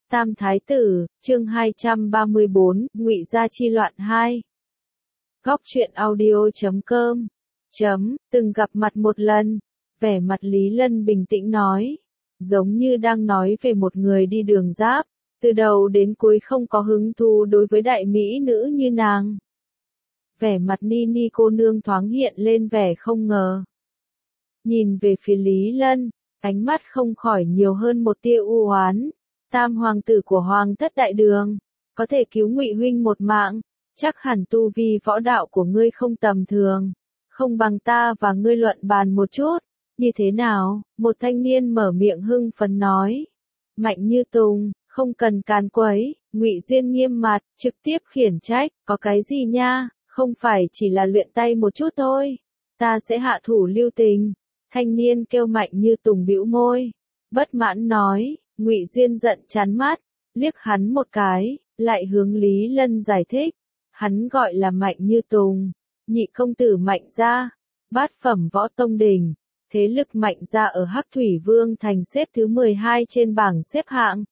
Tam Thái Tử, chương 234, Ngụy Gia Chi Loạn 2. Góc truyện audio.com. Từng gặp mặt một lần, vẻ mặt Lý Lân bình tĩnh nói, giống như đang nói về một người đi đường giáp, từ đầu đến cuối không có hứng thú đối với đại mỹ nữ như nàng. Vẻ mặt Ni cô nương thoáng hiện lên vẻ không ngờ. Nhìn về phía Lý Lân, ánh mắt không khỏi nhiều hơn một tia u oán. Tam hoàng tử của Hoàng thất đại đường, có thể cứu Ngụy huynh một mạng, chắc hẳn tu vi võ đạo của ngươi không tầm thường, không bằng ta và ngươi luận bàn một chút, như thế nào? Một thanh niên mở miệng hưng phấn nói. Mạnh Như Tùng, không cần càn quấy, Ngụy Duyên nghiêm mặt, trực tiếp khiển trách, có cái gì nha, không phải chỉ là luyện tay một chút thôi, ta sẽ hạ thủ lưu tình. Thanh niên kêu Mạnh Như Tùng bĩu môi, bất mãn nói. Ngụy Duyên giận chán mắt, liếc hắn một cái, lại hướng Lý Lân giải thích. Hắn gọi là Mạnh Như Tùng, nhị công tử Mạnh gia, bát phẩm võ tông đỉnh, thế lực Mạnh gia ở Hắc Thủy Vương thành xếp thứ 12 trên bảng xếp hạng.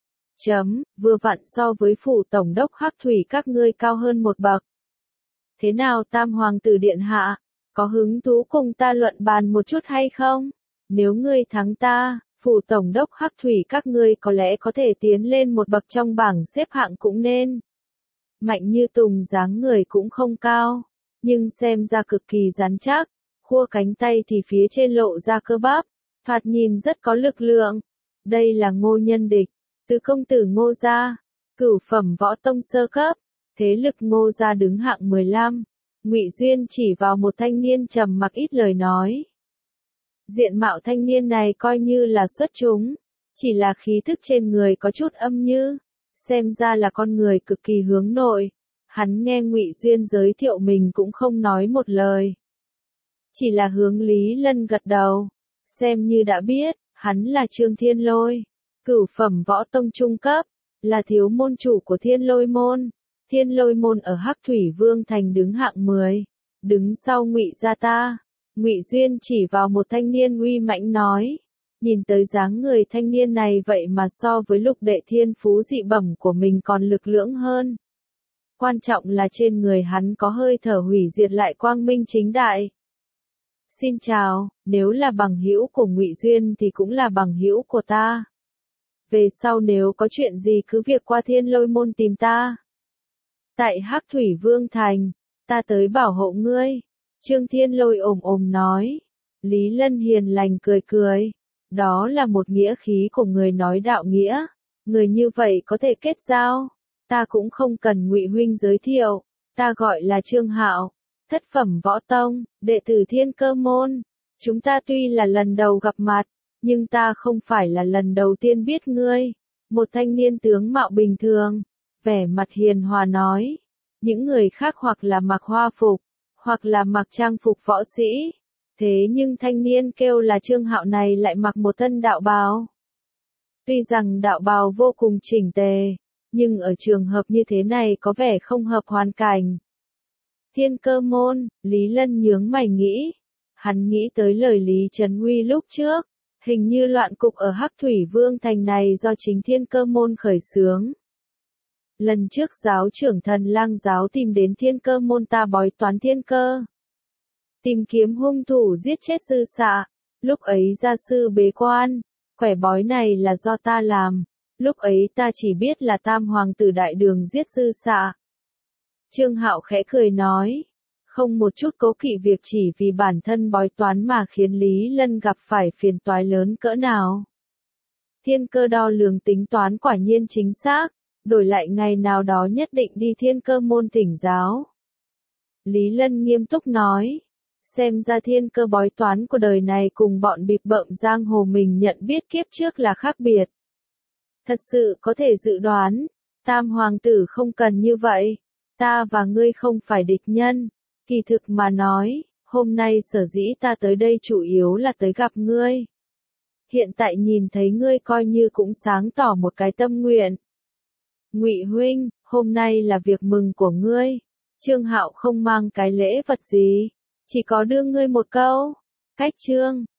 Vừa vặn so với phủ tổng đốc Hắc Thủy các ngươi cao hơn một bậc. Thế nào Tam hoàng tử điện hạ, có hứng thú cùng ta luận bàn một chút hay không? Nếu ngươi thắng ta, phủ tổng đốc Hắc Thủy các ngươi có lẽ có thể tiến lên một bậc trong bảng xếp hạng cũng nên. Mạnh Như Tùng dáng người cũng không cao, nhưng xem ra cực kỳ rắn chắc, khua cánh tay thì phía trên lộ ra cơ bắp, thoạt nhìn rất có lực lượng. Đây là Ngô Nhân Địch, tứ công tử Ngô gia, cửu phẩm võ tông sơ cấp, thế lực Ngô gia đứng hạng 15. Ngụy Duyên chỉ vào một thanh niên trầm mặc ít lời nói. Diện mạo thanh niên này coi như là xuất chúng, chỉ là khí thức trên người có chút âm như, xem ra là con người cực kỳ hướng nội. Hắn nghe Ngụy Duyên giới thiệu mình cũng không nói một lời, chỉ là hướng Lý Lân gật đầu, xem như đã biết, hắn là Trương Thiên Lôi, cửu phẩm võ tông trung cấp, là thiếu môn chủ của Thiên Lôi môn. Thiên Lôi môn ở Hắc Thủy Vương thành đứng hạng 10, đứng sau Ngụy gia ta. Ngụy Duyên chỉ vào một thanh niên uy mãnh nói, nhìn tới dáng người thanh niên này vậy mà so với Lục đệ thiên phú dị bẩm của mình còn lực lưỡng hơn. Quan trọng là trên người hắn có hơi thở hủy diệt lại quang minh chính đại. Xin chào, nếu là bằng hữu của Ngụy Duyên thì cũng là bằng hữu của ta. Về sau nếu có chuyện gì cứ việc qua Thiên Lôi môn tìm ta. Tại Hắc Thủy Vương thành, ta tới bảo hộ ngươi. Trương Thiên Lôi ồm nói. Lý Lân hiền lành cười cười. Đó là một nghĩa khí của người nói đạo nghĩa. Người như vậy có thể kết giao. Ta cũng không cần Ngụy huynh giới thiệu. Ta gọi là Trương Hạo, thất phẩm võ tông, đệ tử Thiên Cơ môn. Chúng ta tuy là lần đầu gặp mặt, nhưng ta không phải là lần đầu tiên biết ngươi. Một thanh niên tướng mạo bình thường, vẻ mặt hiền hòa nói. Những người khác hoặc là mặc hoa phục, hoặc là mặc trang phục võ sĩ. Thế nhưng thanh niên kêu là Trương Hạo này lại mặc một thân đạo bào. Tuy rằng đạo bào vô cùng chỉnh tề, nhưng ở trường hợp như thế này có vẻ không hợp hoàn cảnh. Thiên Cơ môn, Lý Lân nhướng mày nghĩ. Hắn nghĩ tới lời Lý Trấn Uy lúc trước, hình như loạn cục ở Hắc Thủy Vương thành này do chính Thiên Cơ môn khởi xướng. Lần trước giáo trưởng Thần Lang giáo tìm đến Thiên Cơ môn ta bói toán thiên cơ, tìm kiếm hung thủ giết chết Dư Xạ. Lúc ấy gia sư bế quan, quẻ bói này là do ta làm. Lúc ấy ta chỉ biết là Tam hoàng tử đại đường giết Dư Xạ. Trương Hạo khẽ cười nói, không một chút cố kỵ việc chỉ vì bản thân bói toán mà khiến Lý Lân gặp phải phiền toái lớn cỡ nào. Thiên Cơ đo lường tính toán quả nhiên chính xác. Đổi lại ngày nào đó nhất định đi Thiên Cơ môn thỉnh giáo. Lý Lân nghiêm túc nói, xem ra Thiên Cơ bói toán của đời này cùng bọn bịp bợm giang hồ mình nhận biết kiếp trước là khác biệt. Thật sự có thể dự đoán, Tam hoàng tử không cần như vậy, ta và ngươi không phải địch nhân. Kỳ thực mà nói, hôm nay sở dĩ ta tới đây chủ yếu là tới gặp ngươi. Hiện tại nhìn thấy ngươi coi như cũng sáng tỏ một cái tâm nguyện. Ngụy huynh, hôm nay là việc mừng của ngươi. Trương Hạo không mang cái lễ vật gì, chỉ có đưa ngươi một câu. Cách Trương,